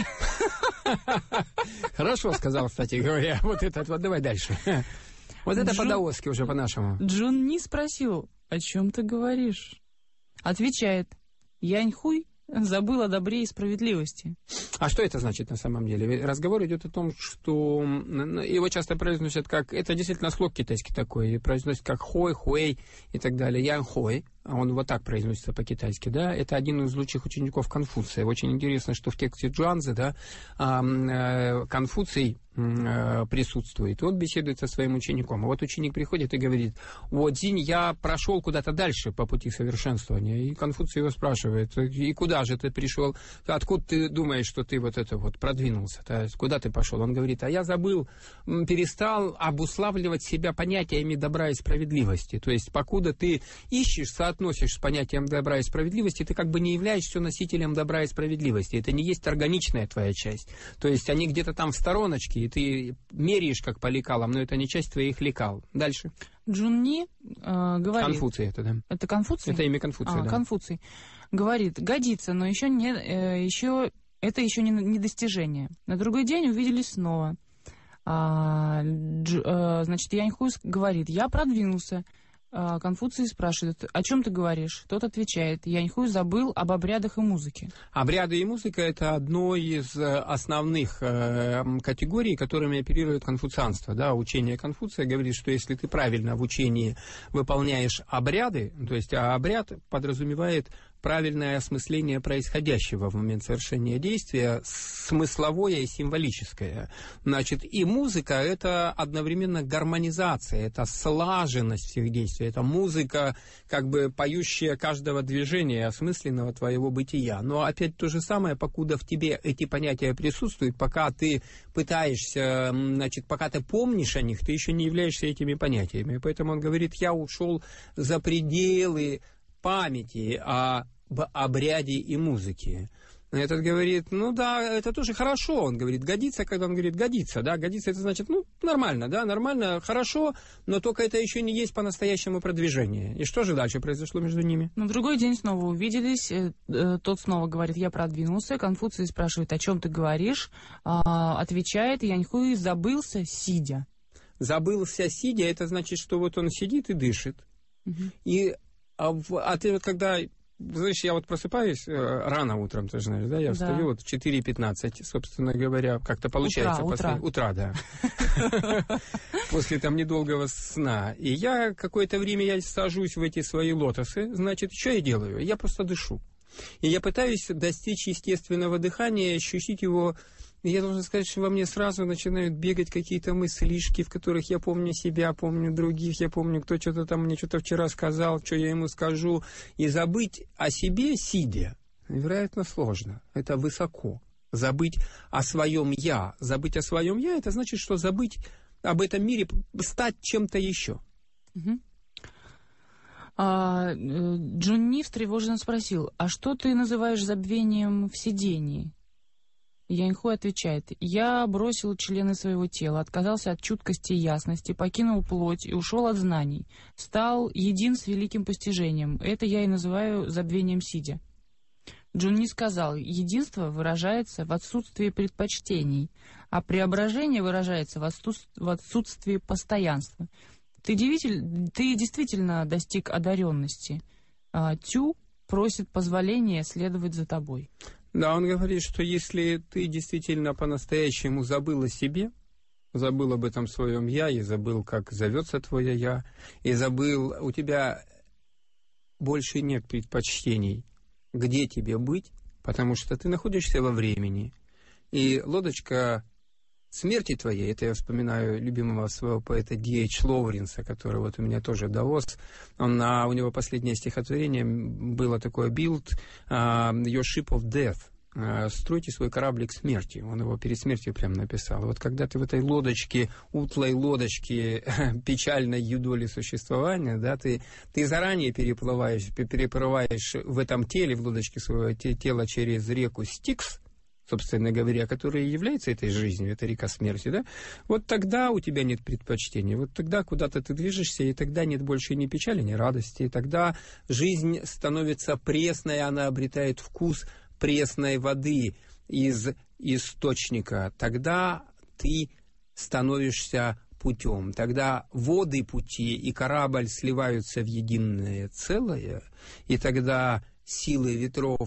B: Хорошо сказал, кстати говоря. Вот это вот, давай дальше. Вот это
C: Джун...
B: по-даосски уже по-нашему.
C: Джун Ни спросил: «О чем ты говоришь?» Отвечает: «Яньхуй забыл о добре и справедливости.
B: А что это значит на самом деле? Разговор идет о том, что его часто произносят как... Это действительно слог китайский такой. И произносят как хой, хуэй и так далее. Ян хой. А он вот так произносится по-китайски, да, это один из лучших учеников Конфуция. Очень интересно, что в тексте Джуанзы, да, Конфуций присутствует. Он беседует со своим учеником. А вот ученик приходит и говорит: вот, Дзинь, я прошел куда-то дальше по пути совершенствования. И Конфуций его спрашивает: и куда же ты пришел? Откуда ты думаешь, что ты вот это вот продвинулся? -то? Куда ты пошел? Он говорит: а я забыл, перестал обуславливать себя понятиями добра и справедливости. То есть, покуда ты ищешь, соотносишь с понятием добра и справедливости, ты как бы не являешься носителем добра и справедливости. Это не есть органичная твоя часть. То есть, они где-то там в стороночке, и ты меряешь как по лекалам, но это не часть твоих лекал. Дальше.
C: Джунни э, говорит...
B: Конфуций это, да.
C: Это Конфуций?
B: Это имя Конфуция,
C: а,
B: да.
C: Конфуций. Говорит: годится, но еще не, э, еще, это еще не, не достижение. На другой день увиделись снова. А, дж, э, значит, Яньхуй говорит: я продвинулся. Конфуций спрашивает: о чем ты говоришь? Тот отвечает: Яньхуй забыл об обрядах и музыке.
B: Обряды и музыка — это одно из основных э, категорий, которыми оперирует конфуцианство. Да? Учение Конфуция говорит, что если ты правильно в учении выполняешь обряды, то есть обряд подразумевает правильное осмысление происходящего в момент совершения действия, смысловое и символическое. Значит, и музыка — это одновременно гармонизация, это слаженность всех действий, это музыка, как бы поющая каждого движения, осмысленного твоего бытия. Но опять то же самое, покуда в тебе эти понятия присутствуют, пока ты пытаешься, значит, пока ты помнишь о них, ты еще не являешься этими понятиями. Поэтому он говорит: я ушел за пределы памяти о об обряде и музыке. Этот говорит: ну да, это тоже хорошо. Он говорит: годится, когда он говорит годится, да, годится, это значит, ну, нормально, да, нормально, хорошо, но только это еще не есть по-настоящему продвижение. И что же дальше произошло между ними?
C: На другой день снова увиделись, э, э, тот снова говорит: я продвинулся. Конфуций спрашивает: о чем ты говоришь? А, отвечает: Яньхуй забылся, сидя.
B: Забылся, сидя, это значит, что вот он сидит и дышит. Угу. И а, а ты вот когда... Знаешь, я вот просыпаюсь э, рано утром, ты же знаешь, да? Я да. встаю вот в четыре пятнадцать, собственно говоря, как-то получается.
C: Утра,
B: после... утра. Утра, да. После там недолгого сна. И я какое-то время я сажусь в эти свои лотосы. Значит, что я делаю? Я просто дышу. И я пытаюсь достичь естественного дыхания, ощутить его. И я должен сказать, что во мне сразу начинают бегать какие-то мыслишки, в которых я помню себя, помню других, я помню, кто что-то там мне что-то вчера сказал, что я ему скажу. И забыть о себе, сидя, невероятно сложно. Это высоко. Забыть о своем «я». Забыть о своем «я» — это значит, что забыть об этом мире, стать чем-то еще.
C: Угу. А, Джунни встревоженно спросил: а что ты называешь забвением в сидении? Яньхуй отвечает: я бросил члены своего тела, отказался от чуткости и ясности, покинул плоть и ушел от знаний, стал един с великим постижением. Это я и называю забвением сидя. Джунни сказал: единство выражается в отсутствии предпочтений, а преображение выражается в, отсутств... в отсутствии постоянства. Ты, девитель... Ты действительно достиг одаренности. А Тю просит позволения следовать за тобой.
B: Да, он говорит, что если ты действительно по-настоящему забыл о себе, забыл об этом своем «я», и забыл, как зовется твое «я», и забыл, у тебя больше нет предпочтений, где тебе быть, потому что ты находишься во времени. И лодочка смерти твоей, это я вспоминаю любимого своего поэта Ди Эйч Лоуренса, который вот у меня тоже довоз. Он, а, у него последнее стихотворение было такое: «Build uh, your ship of death». Uh, «Стройте свой кораблик смерти». Он его перед смертью прям написал. Вот когда ты в этой лодочке, утлой лодочке печальной юдоли существования, да, ты, ты заранее переплываешь, переплываешь в этом теле, в лодочке своего тела через реку Стикс, собственно говоря, которая является этой жизнью, это река смерти, да, вот тогда у тебя нет предпочтений, вот тогда куда-то ты движешься, и тогда нет больше ни печали, ни радости, и тогда жизнь становится пресной, она обретает вкус пресной воды из источника, тогда ты становишься путем, тогда воды пути и корабль сливаются в единое целое, и тогда силы ветров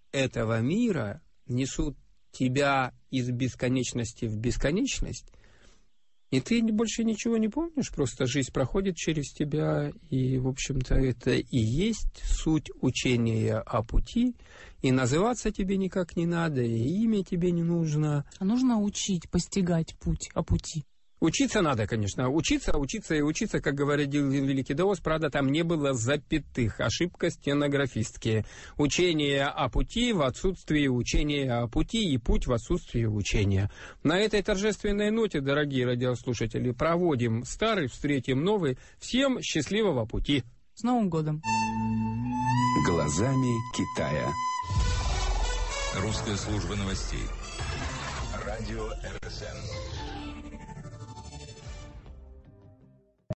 B: этого мира несут тебя из бесконечности в бесконечность, и ты больше ничего не помнишь, просто жизнь проходит через тебя, и, в общем-то, это и есть суть учения о пути, и называться тебе никак не надо, и имя тебе не нужно.
C: А нужно учить, постигать путь о пути.
B: Учиться надо, конечно. Учиться, учиться и учиться, как говорил великий даос, правда, там не было запятых. Ошибка стенографистки. Учение о пути в отсутствии учения о пути и путь в отсутствии учения. На этой торжественной ноте, дорогие радиослушатели, проводим старый, встретим новый. Всем счастливого пути.
C: С Новым годом.
A: Глазами Китая.
D: Русская служба новостей. Радио эр эс эн.